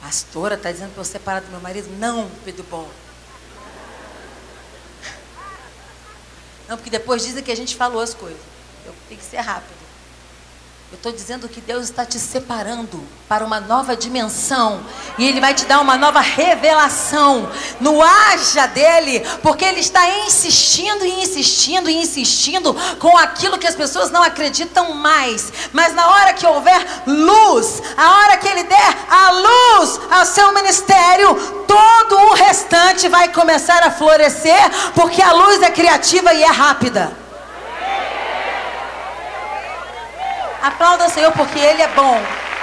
Pastora, está dizendo para eu separar do meu marido? Não, Pedro Bom. Não, porque depois dizem que a gente falou as coisas. Eu tenho que ser rápido. Eu estou dizendo que Deus está te separando para uma nova dimensão. E Ele vai te dar uma nova revelação no haja dEle. Porque Ele está insistindo e insistindo e insistindo com aquilo que as pessoas não acreditam mais. Mas na hora que houver luz, a hora que Ele der a luz ao seu ministério, todo o restante vai começar a florescer. Porque a luz é criativa e é rápida. Aplauda o Senhor porque Ele é bom.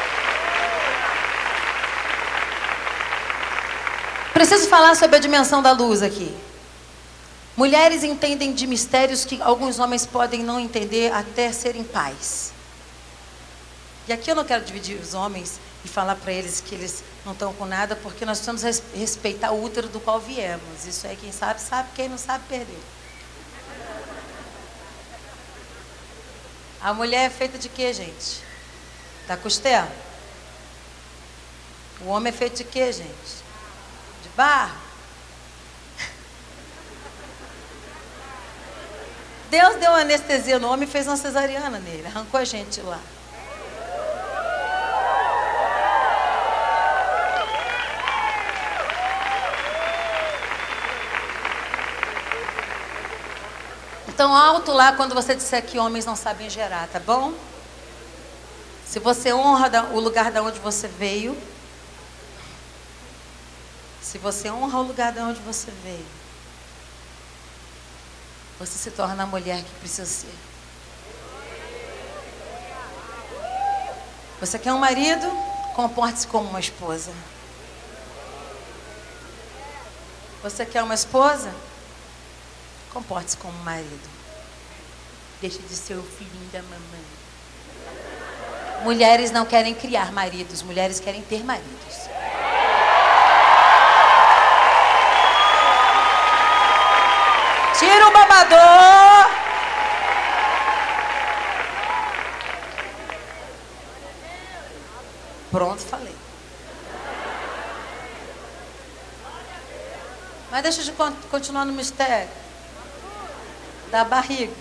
Preciso falar sobre a dimensão da luz aqui. Mulheres entendem de mistérios que alguns homens podem não entender até serem pais. E aqui eu não quero dividir os homens e falar para eles que eles não estão com nada, porque nós precisamos respeitar o útero do qual viemos. Isso aí quem sabe, sabe. Quem não sabe, perdeu. A mulher é feita de quê, gente? Da costela. O homem é feito de quê, gente? De barro. Deus deu anestesia no homem e fez uma cesariana nele. Arrancou a gente lá. Então, alto lá quando você disser que homens não sabem gerar, tá bom? Se você honra o lugar da onde você veio, se você honra o lugar da onde você veio, você se torna a mulher que precisa ser. Você quer um marido? Comporte-se como uma esposa. Você quer uma esposa? Comporte-se como um marido. Deixe de ser o filhinho da mamãe. Mulheres não querem criar maridos, mulheres querem ter maridos. Tira o babador. Pronto, falei. Mas deixa eu continuar no mistério da barriga.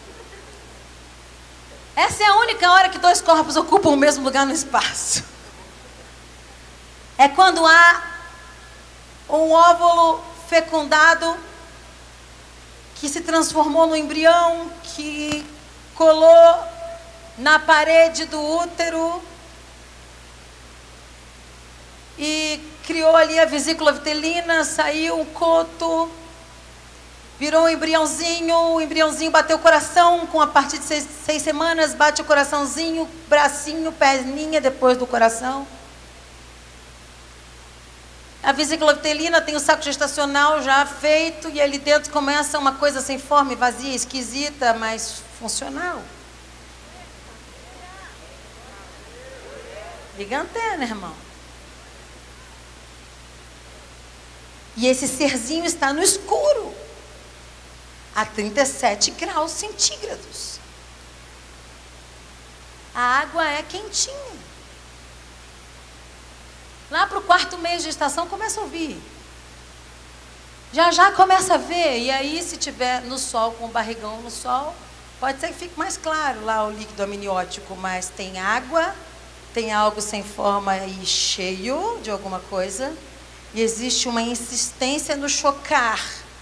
Essa é a única hora que dois corpos ocupam o mesmo lugar no espaço. É quando há um óvulo fecundado que se transformou no embrião, que colou na parede do útero e criou ali a vesícula vitelina, saiu um coto, virou um embriãozinho, o embriãozinho bateu o coração, a partir de 6 semanas bate o coraçãozinho, bracinho, perninha depois do coração. A vesícula vitelina tem o saco gestacional já feito e ali dentro começa uma coisa sem forma, vazia, esquisita, mas funcional. Liga a antena, irmão. E esse serzinho está no escuro, a 37 graus centígrados. A água é quentinha. Lá para o 4º mês de gestação começa a ouvir. Já começa a ver. E aí, se tiver no sol, com o barrigão no sol, pode ser que fique mais claro lá o líquido amniótico, mas tem água, tem algo sem forma e cheio de alguma coisa. E existe uma insistência no chocar.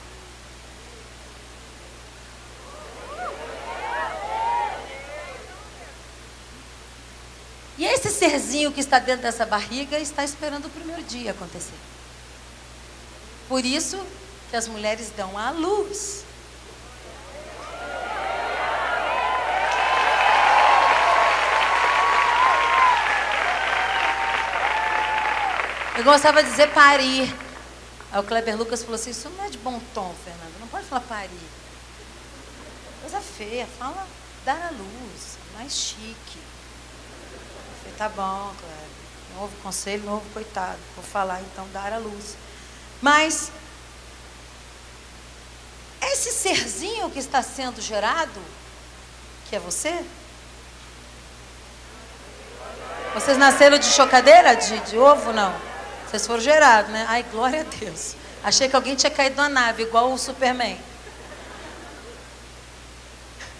E esse serzinho que está dentro dessa barriga está esperando o primeiro dia acontecer. Por isso que as mulheres dão à luz. Eu gostava de dizer parir. Aí o Kleber Lucas falou assim, isso não é de bom tom, Fernanda, não pode falar parir. Coisa feia, fala dar à luz, mais chique. Eu falei, tá bom, Kleber, não houve conselho, não houve coitado, vou falar então dar à luz. Mas esse serzinho que está sendo gerado, que é você? Vocês nasceram de chocadeira, de ovo, não? Vocês foram gerados, né? Ai, glória a Deus. Achei que alguém tinha caído na nave, igual o Superman.